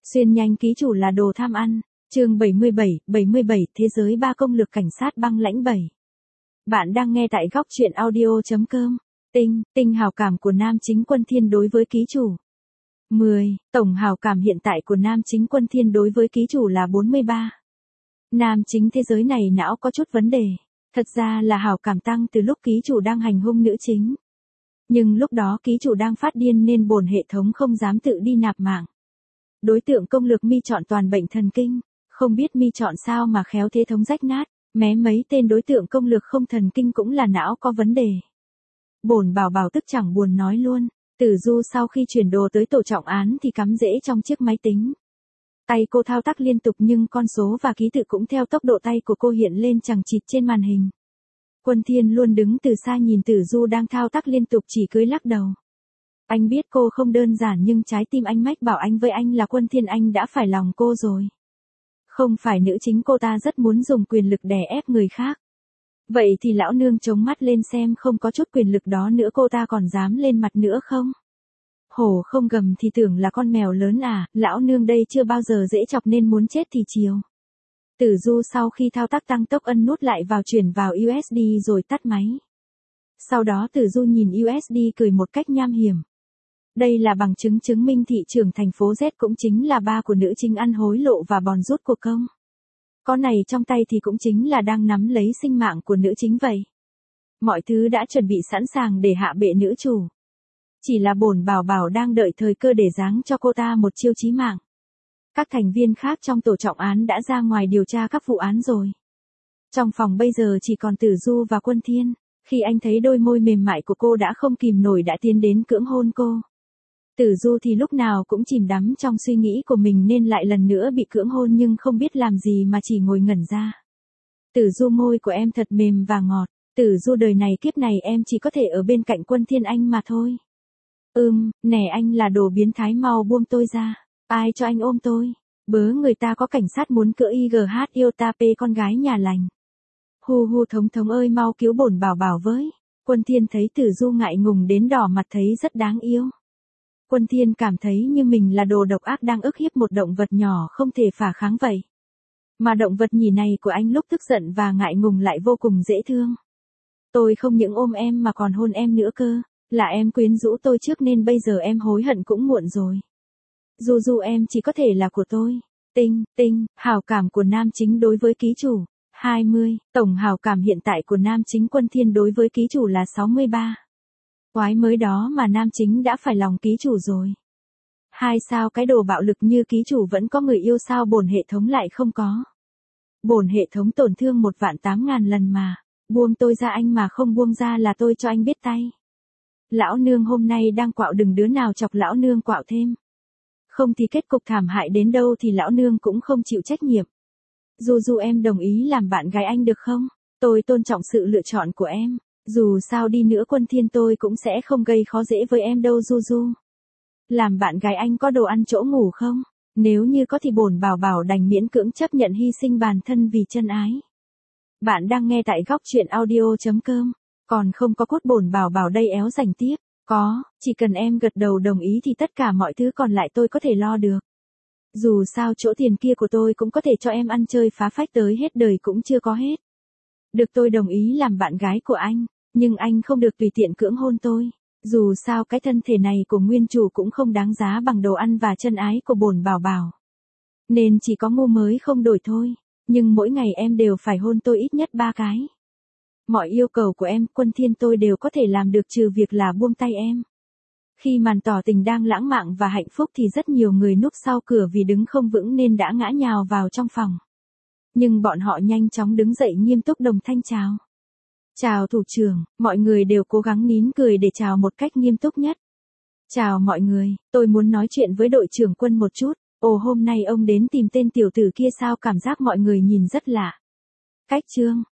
Xuyên nhanh ký chủ là đồ tham ăn. Chương 77, Thế giới ba công lực cảnh sát băng lãnh 7. Bạn đang nghe tại góc truyện audio.com. Tinh hào cảm của nam chính Quân Thiên đối với ký chủ. 10. Tổng hào cảm hiện tại của nam chính Quân Thiên đối với ký chủ là 43. Nam chính thế giới này não có chút vấn đề. Thật ra là hào cảm tăng từ lúc ký chủ đang hành hung nữ chính. Nhưng lúc đó ký chủ đang phát điên nên bổn hệ thống không dám tự đi nạp mạng. Đối tượng công lực mi chọn toàn bệnh thần kinh, không biết mi chọn sao mà khéo thế thống rách nát, mé mấy tên đối tượng công lực không thần kinh cũng là não có vấn đề. Bổn bảo bảo tức chẳng buồn nói luôn, Tử Du sau khi chuyển đồ tới tổ trọng án thì cắm rễ trong chiếc máy tính. Tay cô thao tác liên tục nhưng con số và ký tự cũng theo tốc độ tay của cô hiện lên chằng chịt trên màn hình. Quân Thiên luôn đứng từ xa nhìn Tử Du đang thao tác liên tục chỉ cười lắc đầu. Anh biết cô không đơn giản nhưng trái tim anh mách bảo anh với anh là Quân Thiên anh đã phải lòng cô rồi. Không phải nữ chính cô ta rất muốn dùng quyền lực đè ép người khác. Vậy thì lão nương chống mắt lên xem không có chút quyền lực đó nữa cô ta còn dám lên mặt nữa không? Hổ không gầm thì tưởng là con mèo lớn à, lão nương đây chưa bao giờ dễ chọc nên muốn chết thì chiều. Tử Du sau khi thao tác tăng tốc ân nút lại vào chuyển vào USD rồi tắt máy. Sau đó Tử Du nhìn USD cười một cách nham hiểm. Đây là bằng chứng chứng minh thị trưởng thành phố Z cũng chính là ba của nữ chính ăn hối lộ và bòn rút cuộc công. Có này trong tay thì cũng chính là đang nắm lấy sinh mạng của nữ chính vậy. Mọi thứ đã chuẩn bị sẵn sàng để hạ bệ nữ chủ. Chỉ là bổn bảo bảo đang đợi thời cơ để giáng cho cô ta một chiêu chí mạng. Các thành viên khác trong tổ trọng án đã ra ngoài điều tra các vụ án rồi. Trong phòng bây giờ chỉ còn Tử Du và Quân Thiên. Khi anh thấy đôi môi mềm mại của cô đã không kìm nổi đã tiến đến cưỡng hôn cô. Tử Du thì lúc nào cũng chìm đắm trong suy nghĩ của mình nên lại lần nữa bị cưỡng hôn nhưng không biết làm gì mà chỉ ngồi ngẩn ra. Tử Du môi của em thật mềm và ngọt. Tử Du đời này kiếp này em chỉ có thể ở bên cạnh Quân Thiên anh mà thôi. Nè anh là đồ biến thái mau buông tôi ra. Ai cho anh ôm tôi? Bớ người ta có cảnh sát muốn cỡ IGH yêu ta p con gái nhà lành. Hu thống ơi mau cứu bổn bảo bảo với. Quân Thiên thấy Tử Du ngại ngùng đến đỏ mặt thấy rất đáng yêu. Quân Thiên cảm thấy như mình là đồ độc ác đang ức hiếp một động vật nhỏ không thể phản kháng vậy. Mà động vật nhỉ này của anh lúc tức giận và ngại ngùng lại vô cùng dễ thương. Tôi không những ôm em mà còn hôn em nữa cơ, là em quyến rũ tôi trước nên bây giờ em hối hận cũng muộn rồi. Du em chỉ có thể là của tôi. Hào cảm của nam chính đối với ký chủ. 20. Tổng hào cảm hiện tại của nam chính Quân Thiên đối với ký chủ là 63. Quái mới đó mà nam chính đã phải lòng ký chủ rồi. Sao cái đồ bạo lực như ký chủ vẫn có người yêu sao bổn hệ thống lại không có. Bổn hệ thống tổn thương 1.800.000 lần mà. Buông tôi ra anh mà không buông ra là tôi cho anh biết tay. Lão nương hôm nay đang quạo đừng đứa nào chọc lão nương quạo thêm. Không thì kết cục thảm hại đến đâu thì lão nương cũng không chịu trách nhiệm. Du em đồng ý làm bạn gái anh được không? Tôi tôn trọng sự lựa chọn của em. Dù sao đi nữa Quân Thiên tôi cũng sẽ không gây khó dễ với em đâu Du. Làm bạn gái anh có đồ ăn chỗ ngủ không? Nếu như có thì bổn bảo bảo đành miễn cưỡng chấp nhận hy sinh bản thân vì chân ái. Bạn đang nghe tại góc truyện audio.com. Còn không có cốt bổn bảo bảo đây éo dành tiếp. Có, chỉ cần em gật đầu đồng ý thì tất cả mọi thứ còn lại tôi có thể lo được. Dù sao chỗ tiền kia của tôi cũng có thể cho em ăn chơi phá phách tới hết đời cũng chưa có hết. Được tôi đồng ý làm bạn gái của anh, nhưng anh không được tùy tiện cưỡng hôn tôi. Dù sao cái thân thể này của nguyên chủ cũng không đáng giá bằng đồ ăn và chân ái của bổn bảo bảo. Nên chỉ có ngu mới không đổi thôi, nhưng mỗi ngày em đều phải hôn tôi ít nhất 3 cái. Mọi yêu cầu của em Quân Thiên tôi đều có thể làm được trừ việc là buông tay em. Khi màn tỏ tình đang lãng mạn và hạnh phúc thì rất nhiều người núp sau cửa vì đứng không vững nên đã ngã nhào vào trong phòng. Nhưng bọn họ nhanh chóng đứng dậy nghiêm túc đồng thanh chào. Chào thủ trưởng, mọi người đều cố gắng nín cười để chào một cách nghiêm túc nhất. Chào mọi người, tôi muốn nói chuyện với đội trưởng Quân một chút. Ồ hôm nay ông đến tìm tên tiểu tử kia sao cảm giác mọi người nhìn rất lạ. Cách trương,